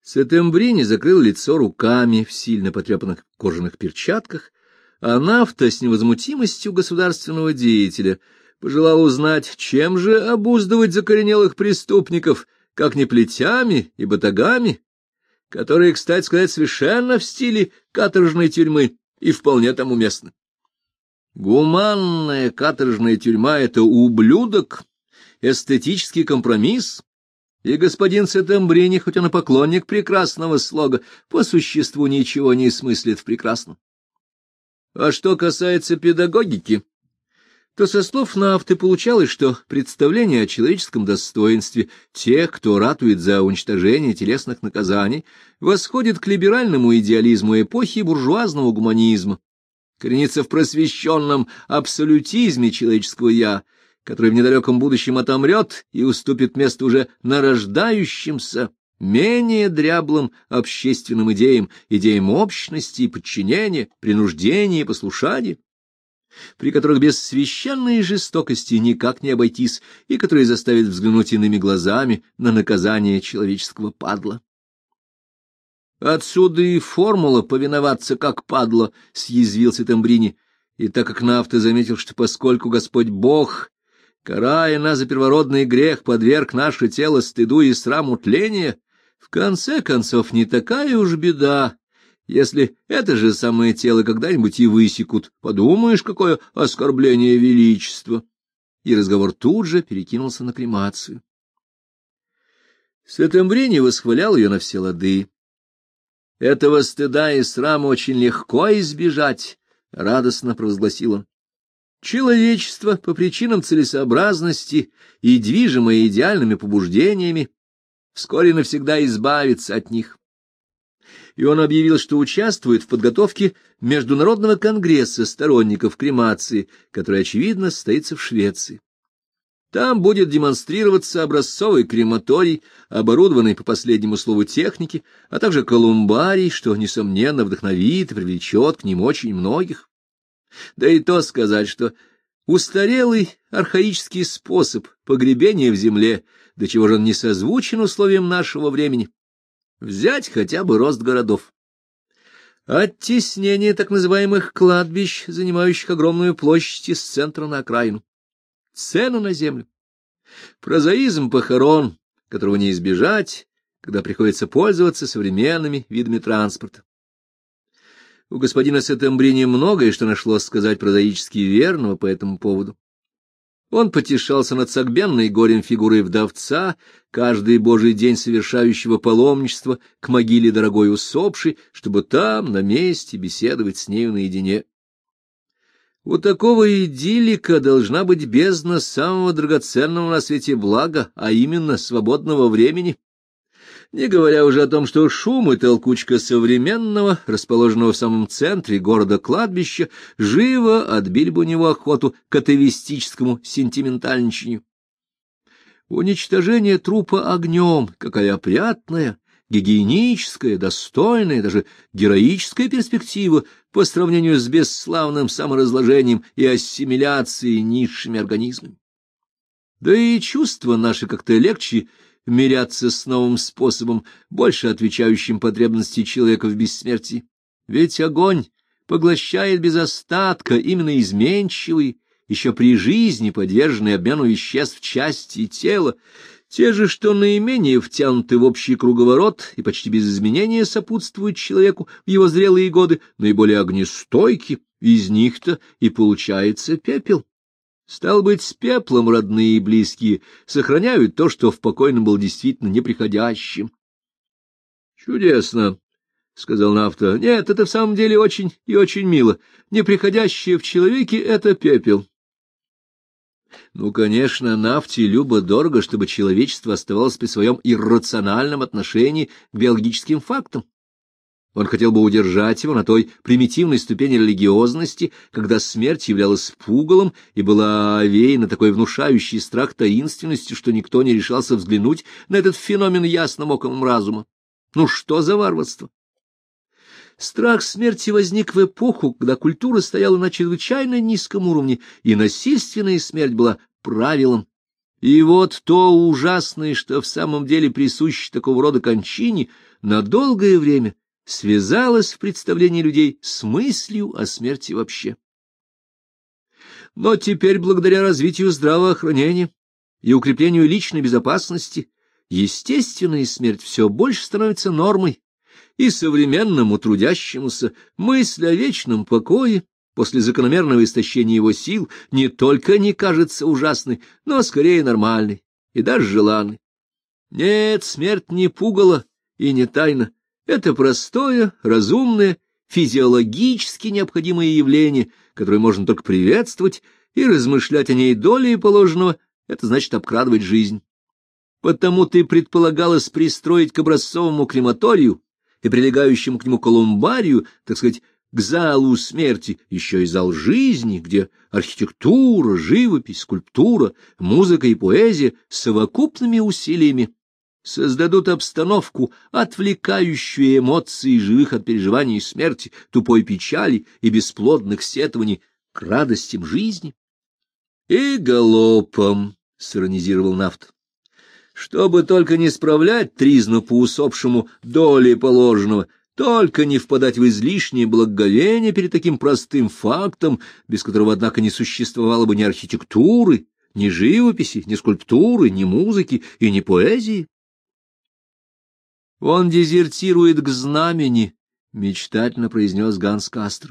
Сеттембрини закрыл лицо руками в сильно потрепанных кожаных перчатках, а Нафта с невозмутимостью государственного деятеля пожелал узнать, чем же обуздывать закоренелых преступников, как не плетями и батагами, которые, кстати сказать, совершенно в стиле каторжной тюрьмы и вполне там уместны. Гуманная каторжная тюрьма — это ублюдок, эстетический компромисс, и господин Сеттембрини, хоть он и поклонник прекрасного слога, по существу ничего не смыслит в прекрасном. А что касается педагогики, то со слов Нафты получалось, что представление о человеческом достоинстве тех, кто ратует за уничтожение телесных наказаний, восходит к либеральному идеализму эпохи буржуазного гуманизма, коренится в просвещенном абсолютизме человеческого «я», который в недалеком будущем отомрет и уступит место уже нарождающимся, менее дряблым общественным идеям, идеям общности и подчинения, принуждения и послушания, при которых без священной жестокости никак не обойтись и которые заставят взглянуть иными глазами на наказание человеческого падла. Отсюда и формула «повиноваться как падла», — съязвил Сеттембрини, и так как Нафта заметил, что поскольку Господь Бог, карая нас за первородный грех, подверг наше тело стыду и сраму тления, в конце концов не такая уж беда, если это же самое тело когда-нибудь и высекут. Подумаешь, какое оскорбление величества! И разговор тут же перекинулся на кремацию. Сеттембрини восхвалял ее на все лады. Этого стыда и срама очень легко избежать, — радостно провозгласил он. Человечество по причинам целесообразности и движимое идеальными побуждениями вскоре навсегда избавится от них. И он объявил, что участвует в подготовке Международного конгресса сторонников кремации, который, очевидно, состоится в Швеции. Там будет демонстрироваться образцовый крематорий, оборудованный по последнему слову техники, а также колумбарий, что, несомненно, вдохновит и привлечет к ним очень многих. Да и то сказать, что устарелый архаический способ погребения в земле, до чего же он не созвучен условиям нашего времени. Взять хотя бы рост городов. Оттеснение так называемых кладбищ, занимающих огромную площадь из центра на окраину. Цену на землю. Прозаизм похорон, которого не избежать, когда приходится пользоваться современными видами транспорта. У господина Сеттембрини многое, что нашлось сказать прозаически верного по этому поводу. Он потешался над согбенной горем фигурой вдовца, каждый божий день совершающего паломничество к могиле дорогой усопшей, чтобы там, на месте, беседовать с нею наедине. У такого идиллика должна быть бездна самого драгоценного на свете блага, а именно свободного времени. Не говоря уже о том, что шум и толкучка современного, расположенного в самом центре города кладбища, живо отбили бы у него охоту к атеистическому сентиментальничанию. Уничтожение трупа огнем, какая опрятная, гигиеническая, достойная, даже героическая перспектива по сравнению с бесславным саморазложением и ассимиляцией низшими организмами. Да и чувства наши как-то легче мирятся с новым способом, больше отвечающим потребности человека в бессмертии. Ведь огонь поглощает без остатка именно изменчивые, еще при жизни подверженные обмену веществ части тела, те же, что наименее втянуты в общий круговорот и почти без изменения сопутствуют человеку в его зрелые годы, наиболее огнестойки, из них-то и получается пепел. Стало быть, с пеплом родные и близкие сохраняют то, что в покойном было действительно неприходящим. — Чудесно, — сказал Нафта. — Нет, это в самом деле очень и очень мило. Неприходящее в человеке — это пепел. Ну, конечно, Нафте любо-дорого, чтобы человечество оставалось при своем иррациональном отношении к биологическим фактам. Он хотел бы удержать его на той примитивной ступени религиозности, когда смерть являлась пугалом и была овеяна такой внушающей страх таинственностью, что никто не решался взглянуть на этот феномен ясным оком разума. Ну что за варварство? Страх смерти возник в эпоху, когда культура стояла на чрезвычайно низком уровне, и насильственная смерть была правилом. И вот то ужасное, что в самом деле присуще такого рода кончине, на долгое время связалась в представлении людей с мыслью о смерти вообще. Но теперь, благодаря развитию здравоохранения и укреплению личной безопасности, естественная смерть все больше становится нормой, и современному трудящемуся мысль о вечном покое после закономерного истощения его сил не только не кажется ужасной, но скорее нормальной и даже желанной. Нет, смерть не пугало и не тайна. Это простое, разумное, физиологически необходимое явление, которое можно только приветствовать, и размышлять о ней долей положенного — это значит обкрадывать жизнь. Потому-то и предполагалось пристроить к образцовому крематорию и прилегающему к нему колумбарию, так сказать, к залу смерти, еще и зал жизни, где архитектура, живопись, скульптура, музыка и поэзия совокупными усилиями создадут обстановку, отвлекающую эмоции живых от переживаний смерти, тупой печали и бесплодных сетований к радостям жизни. — И галопом, — сиронизировал Нафт, — чтобы только не справлять тризну по усопшему доли положенного, только не впадать в излишнее благоговение перед таким простым фактом, без которого, однако, не существовало бы ни архитектуры, ни живописи, ни скульптуры, ни музыки и ни поэзии. «Он дезертирует к знамени», — мечтательно произнес Ганс Касторп.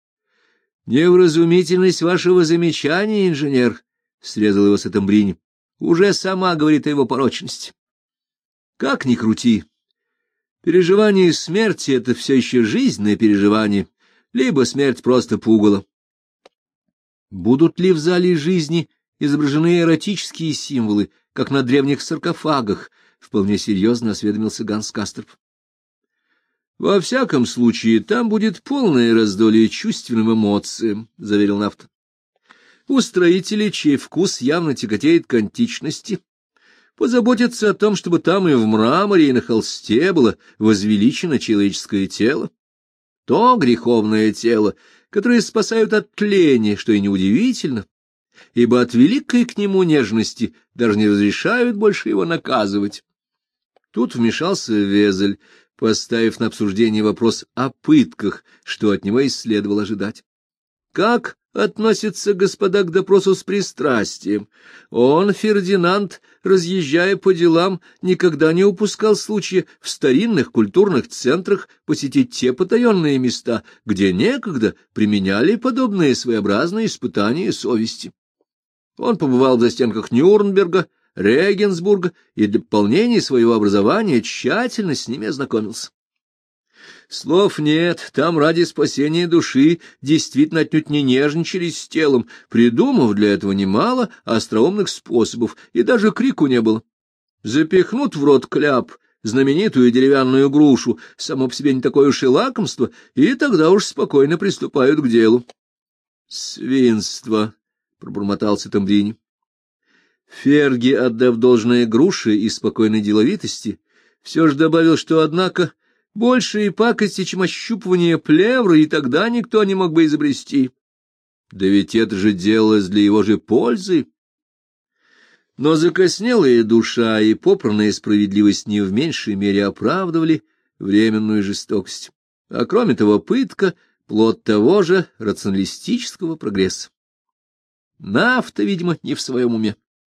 «Невразумительность вашего замечания, инженер», — срезал его Сеттембрини, — «уже сама говорит о его порочности. Как ни крути, переживание смерти — это все еще жизненное переживание, либо смерть просто пугало. Будут ли в зале жизни изображены эротические символы, как на древних саркофагах?» — вполне серьезно осведомился Ганс Касторп. «Во всяком случае, там будет полное раздолье чувственным эмоциям», — заверил Нафт. «Устроители, чей вкус явно тяготеет к античности, позаботятся о том, чтобы там и в мраморе, и на холсте было возвеличено человеческое тело. То греховное тело, которое спасают от тления, что и неудивительно, ибо от великой к нему нежности даже не разрешают больше его наказывать». Тут вмешался Везель, поставив на обсуждение вопрос о пытках, что от него и следовало ожидать. Как относятся господа к допросу с пристрастием? Он, Фердинанд, разъезжая по делам, никогда не упускал случая в старинных культурных центрах посетить те потаенные места, где некогда применяли подобные своеобразные испытания совести. Он побывал в застенках Нюрнберга, Регенсбурга и для пополнения своего образования тщательно с ними ознакомился. Слов нет, там ради спасения души действительно отнюдь не нежничались с телом, придумав для этого немало остроумных способов, и даже крику не было. Запихнут в рот кляп, знаменитую деревянную грушу, само по себе не такое уж и лакомство, и тогда уж спокойно приступают к делу. — Свинство! — пробормотал Сеттембрини. Ферги, отдав должное груше и спокойной деловитости, все же добавил, что, однако, большие пакости, чем ощупывание плевры, и тогда никто не мог бы изобрести. Да ведь это же делалось для его же пользы. Но закоснелая душа и попранная справедливость не в меньшей мере оправдывали временную жестокость. А кроме того, пытка — плод того же рационалистического прогресса. Нафта, видимо, не в своем уме.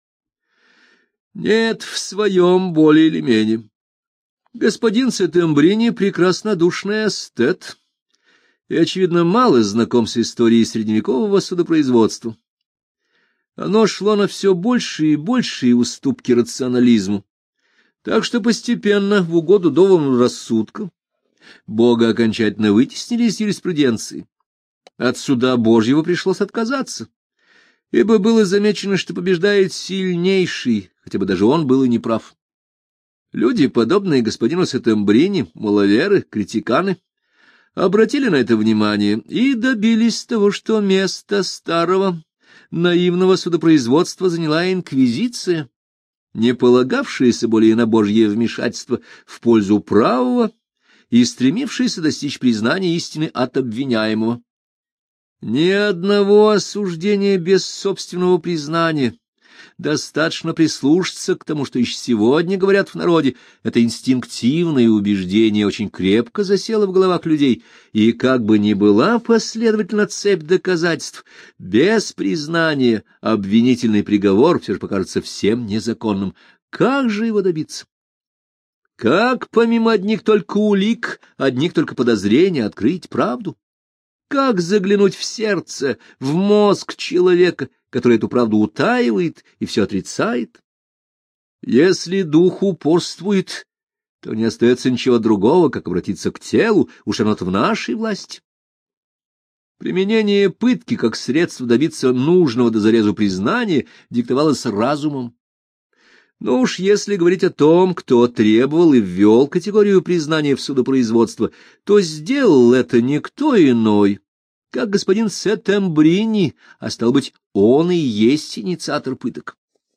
Нет, в своем более или менее. Господин Сеттембрини — прекраснодушный эстет, и, очевидно, мало знаком с историей средневекового судопроизводства. Оно шло на все большие и большие уступки рационализму, так что постепенно, в угоду доводам рассудка, Бога окончательно вытеснили из юриспруденции. От суда Божьего пришлось отказаться, ибо было замечено, что побеждает сильнейший, хотя бы даже он был и неправ. Люди, подобные господину Сеттембрини, маловеры, критиканы, обратили на это внимание и добились того, что место старого наивного судопроизводства заняла инквизиция, не полагавшаяся более на Божье вмешательство в пользу правого и стремившаяся достичь признания истины от обвиняемого. Ни одного осуждения без собственного признания, Достаточно прислушаться к тому, что еще сегодня говорят в народе. Это инстинктивное убеждение очень крепко засело в головах людей, и как бы ни была последовательна цепь доказательств, без признания обвинительный приговор все же покажется всем незаконным. Как же его добиться? Как, помимо одних только улик, одних только подозрений, открыть правду? Как заглянуть в сердце, в мозг человека, который эту правду утаивает и все отрицает? Если дух упорствует, то не остается ничего другого, как обратиться к телу, уж оно-то в нашей власти. Применение пытки как средство добиться нужного до зарезу признания диктовалось разумом. Но уж если говорить о том, кто требовал и ввел категорию признания в судопроизводство, то сделал это никто иной, как господин Сеттембрини, а стал быть, он и есть инициатор пыток.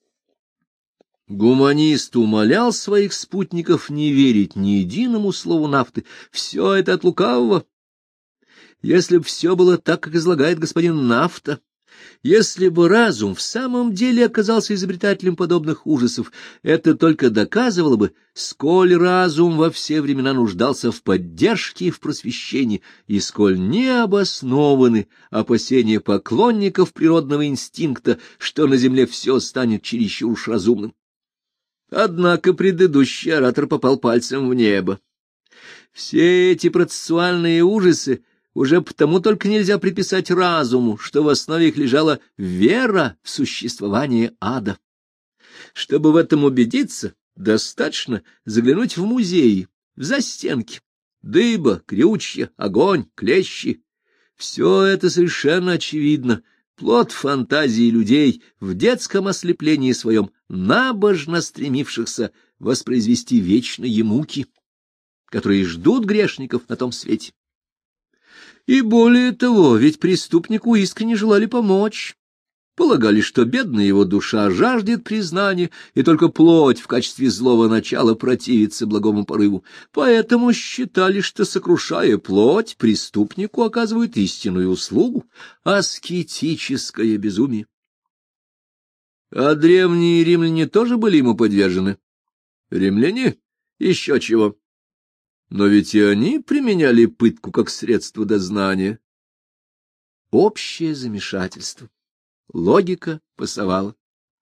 Гуманист умолял своих спутников не верить ни единому слову Нафты. Все это от лукавого. Если бы все было так, как излагает господин Нафта, если бы разум в самом деле оказался изобретателем подобных ужасов, это только доказывало бы, сколь разум во все времена нуждался в поддержке и в просвещении, и сколь необоснованы опасения поклонников природного инстинкта, что на земле все станет чересчур уж разумным. Однако предыдущий оратор попал пальцем в небо. Все эти процессуальные ужасы уже потому только нельзя приписать разуму, что в основе их лежала вера в существование ада. Чтобы в этом убедиться, достаточно заглянуть в музеи, в застенки. Дыба, крючья, огонь, клещи — все это совершенно очевидно, плод фантазии людей в детском ослеплении своем, набожно стремившихся воспроизвести вечные муки, которые ждут грешников на том свете. И более того, ведь преступнику искренне желали помочь. Полагали, что бедная его душа жаждет признания, и только плоть в качестве злого начала противится благому порыву. Поэтому считали, что, сокрушая плоть, преступнику оказывают истинную услугу — аскетическое безумие. А древние римляне тоже были ему подвержены. Римляне? Еще чего. Но ведь и они применяли пытку как средство дознания. Общее замешательство. Логика пасовала.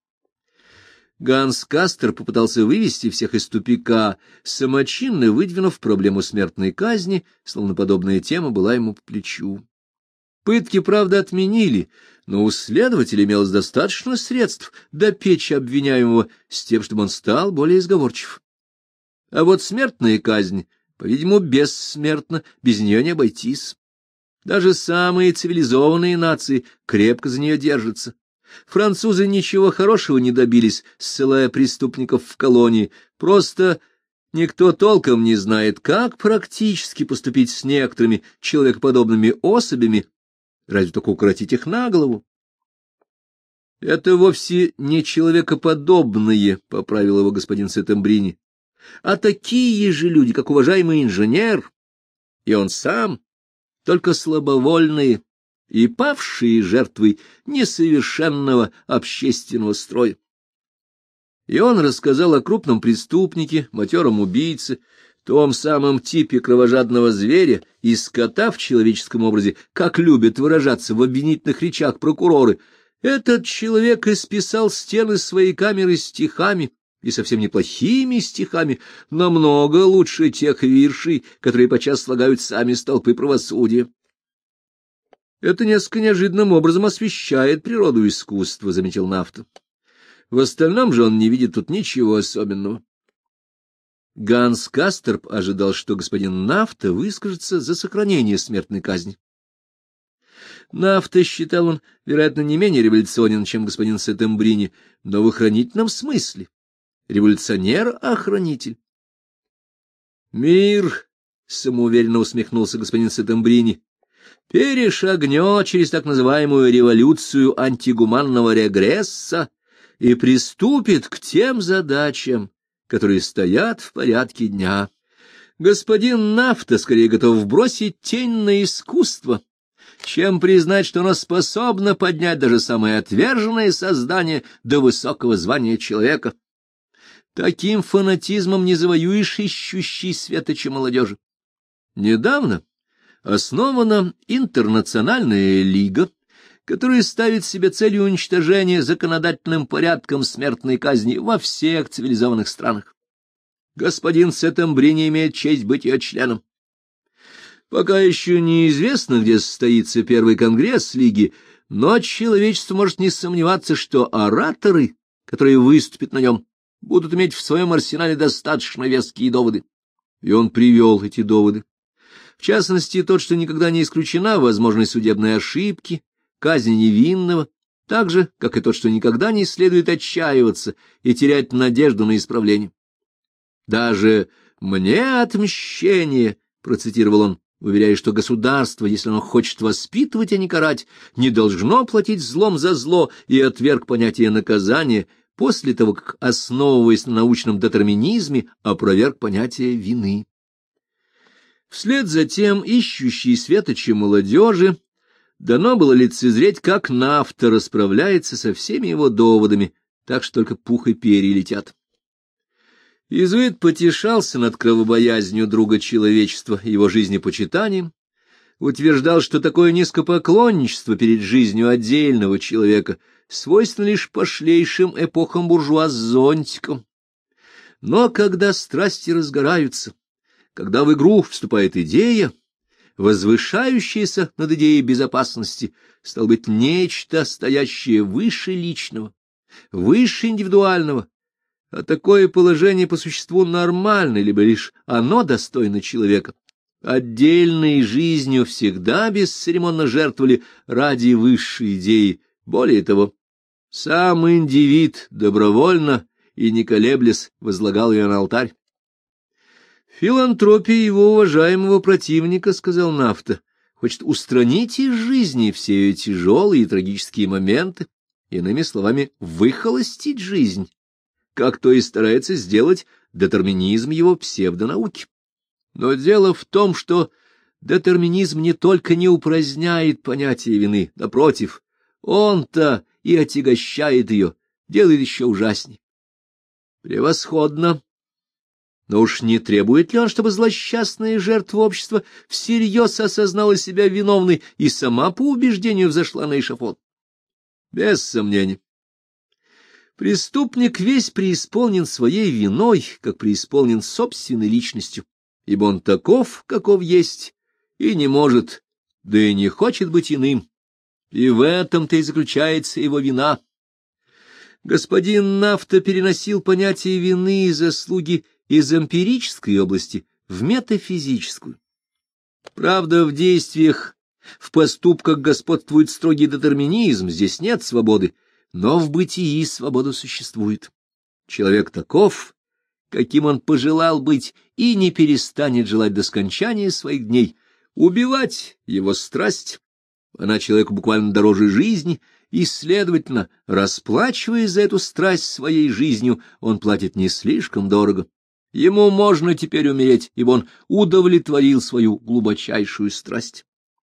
Ганс Кастер попытался вывести всех из тупика, самочинно выдвинув проблему смертной казни, словно подобная тема была ему по плечу. Пытки, правда, отменили, но у следователя имелось достаточно средств допечь обвиняемого с тем, чтобы он стал более изговорчив. А вот смертная казнь, по-видимому, бессмертна, без нее не обойтись. Даже самые цивилизованные нации крепко за нее держатся. Французы ничего хорошего не добились, ссылая преступников в колонии. Просто никто толком не знает, как практически поступить с некоторыми человекоподобными особями, разве только укоротить их на голову. — Это вовсе не человекоподобные, — поправил его господин Сеттембрини, — а такие же люди, как уважаемый инженер, и он сам, только слабовольные и павшие жертвой несовершенного общественного строя. И он рассказал о крупном преступнике, матером убийце, том самом типе кровожадного зверя и скота в человеческом образе, как любят выражаться в обвинительных речах прокуроры. Этот человек исписал стены своей камеры стихами, и совсем неплохими стихами, намного лучше тех виршей, которые подчас слагают сами столпы правосудия. Это несколько неожиданным образом освещает природу искусства, — заметил Нафта. В остальном же он не видит тут ничего особенного. Ганс Кастерп ожидал, что господин Нафта выскажется за сохранение смертной казни. Нафта, считал он, вероятно, не менее революционен, чем господин Сеттембрини, но в охранительном смысле. Революционер-охранитель. «Мир», — самоуверенно усмехнулся господин Сеттембрини, — «перешагнет через так называемую революцию антигуманного регресса и приступит к тем задачам, которые стоят в порядке дня. Господин Нафта скорее готов бросить тень на искусство, чем признать, что оно способно поднять даже самое отверженное создание до высокого звания человека. Таким фанатизмом не завоюешь ищущей светоча молодежи. Недавно основана Интернациональная лига, которая ставит себе целью уничтожения законодательным порядком смертной казни во всех цивилизованных странах. Господин Сеттембри не имеет честь быть ее членом. Пока еще неизвестно, где состоится первый конгресс Лиги, но человечество может не сомневаться, что ораторы, которые выступят на нем, будут иметь в своем арсенале достаточно веские доводы. И он привел эти доводы. В частности, тот, что никогда не исключена возможность судебной ошибки, казни невинного, так же, как и тот, что никогда не следует отчаиваться и терять надежду на исправление. «Даже мне отмщение», — процитировал он, уверяя, что государство, если оно хочет воспитывать, а не карать, не должно платить злом за зло, и отверг понятие наказания после того, как, основываясь на научном детерминизме, опроверг понятие вины. Вслед за тем ищущей светочи молодежи дано было лицезреть, как Нафта расправляется со всеми его доводами, так что только пух и перья летят. Иезуит потешался над кровобоязнью друга человечества и его жизнепочитанием, утверждал, что такое низкопоклонничество перед жизнью отдельного человека свойственно лишь пошлейшим эпохам буржуа с зонтиком. Но когда страсти разгораются, когда в игру вступает идея, возвышающаяся над идеей безопасности, стало быть, нечто, стоящее выше личного, выше индивидуального, а такое положение по существу нормально, либо лишь оно достойно человека. Отдельной жизнью всегда бесцеремонно жертвовали ради высшей идеи. Более того, сам индивид добровольно и не колеблясь возлагал ее на алтарь. Филантропия его уважаемого противника, — сказал Нафта, — хочет устранить из жизни все ее тяжелые и трагические моменты, иными словами, выхолостить жизнь, как то и старается сделать детерминизм его псевдонауки. Но дело в том, что детерминизм не только не упраздняет понятие вины, напротив, он-то и отягощает ее, делает еще ужасней. Превосходно! Но уж не требует ли он, чтобы злосчастная жертва общества всерьез осознала себя виновной и сама по убеждению взошла на эшафот? Без сомнений. Преступник весь преисполнен своей виной, как преисполнен собственной личностью, ибо он таков, каков есть, и не может, да и не хочет быть иным, и в этом-то и заключается его вина. Господин Нафта переносил понятие вины и заслуги из эмпирической области в метафизическую. Правда, в действиях, в поступках господствует строгий детерминизм, здесь нет свободы, но в бытии свобода существует. Человек таков, каким он пожелал быть, и не перестанет желать до скончания своих дней. Убивать его страсть, она человеку буквально дороже жизни, и, следовательно, расплачиваясь за эту страсть своей жизнью, он платит не слишком дорого. Ему можно теперь умереть, ибо он удовлетворил свою глубочайшую страсть.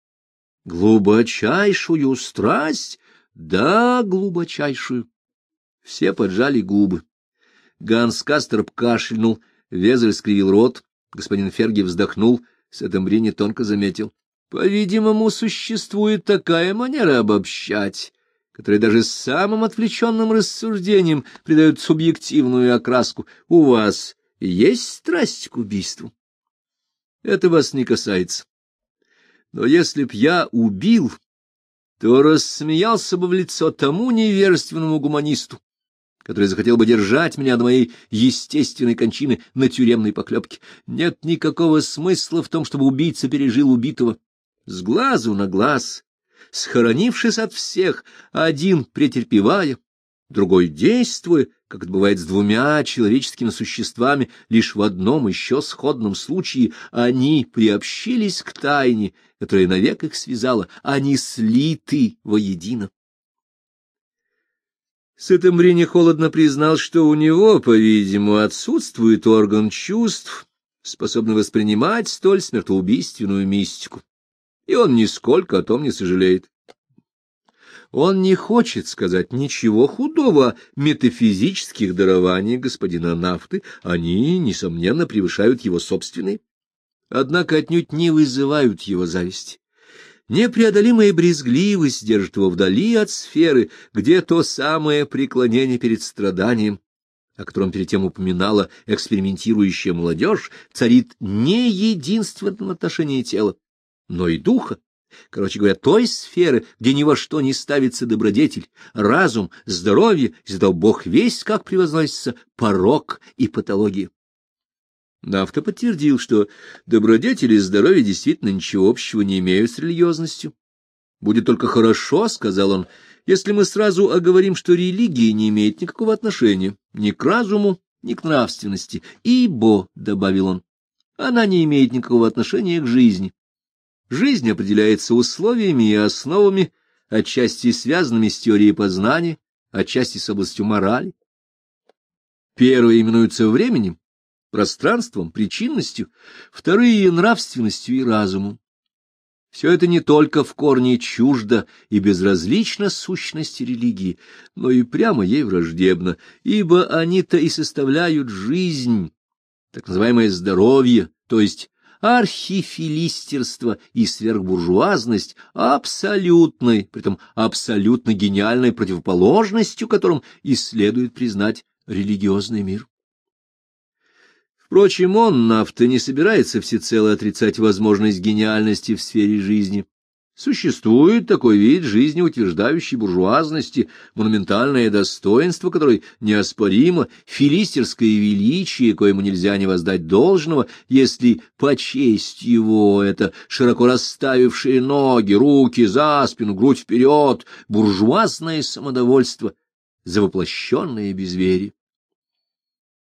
Глубочайшую страсть? Да, глубочайшую. Все поджали губы. Ганс Касторп кашлянул, Везель скривил рот, господин Ферги вздохнул, Сеттембри тонко заметил. По-видимому, существует такая манера обобщать, которая даже самым отвлеченным рассуждением придает субъективную окраску. У вас есть страсть к убийству? Это вас не касается. Но если б я убил, то рассмеялся бы в лицо тому невежественному гуманисту, который захотел бы держать меня до моей естественной кончины на тюремной поклепке. Нет никакого смысла в том, чтобы убийца пережил убитого. С глазу на глаз, схоронившись от всех, один претерпевая, другой действуя, как это бывает с двумя человеческими существами, лишь в одном еще сходном случае они приобщились к тайне, которая навек их связала, они слиты воедино. Сеттембри холодно признал, что у него, по-видимому, отсутствует орган чувств, способный воспринимать столь смертоубийственную мистику. и он нисколько о том не сожалеет. Он не хочет сказать ничего худого о метафизических дарованиях господина Нафты, они, несомненно, превышают его собственные, однако отнюдь не вызывают его зависти. Непреодолимая брезгливость держит его вдали от сферы, где то самое преклонение перед страданием, о котором перед тем упоминала экспериментирующая молодежь, царит не единственно в отношении тела, но и духа. Короче говоря, той сферы, где ни во что не ставится добродетель, разум, здоровье, из-за того Бог весть, как превозносится порок и патология. Нафта подтвердил, что добродетель и здоровье действительно ничего общего не имеют с религиозностью. «Будет только хорошо, — сказал он, — если мы сразу оговорим, что религия не имеет никакого отношения ни к разуму, ни к нравственности, ибо, — добавил он, — она не имеет никакого отношения к жизни. Жизнь определяется условиями и основами, отчасти связанными с теорией познания, отчасти с областью морали. Первые именуются временем, пространством, причинностью, вторые — нравственностью и разумом. Все это не только в корне чуждо и безразлично сущности религии, но и прямо ей враждебно, ибо они-то и составляют жизнь, так называемое здоровье, то есть архифилистерство и сверхбуржуазность абсолютной, притом абсолютно гениальной противоположностью, которым и следует признать религиозный мир. Впрочем, он, Нафта, не собирается всецело отрицать возможность гениальности в сфере жизни. Существует такой вид жизни, утверждающий буржуазности, монументальное достоинство, которое неоспоримо, филистерское величие, коему нельзя не воздать должного, если почесть его — это широко расставившие ноги, руки за спину, грудь вперед, буржуазное самодовольство, завоплощенное безверие.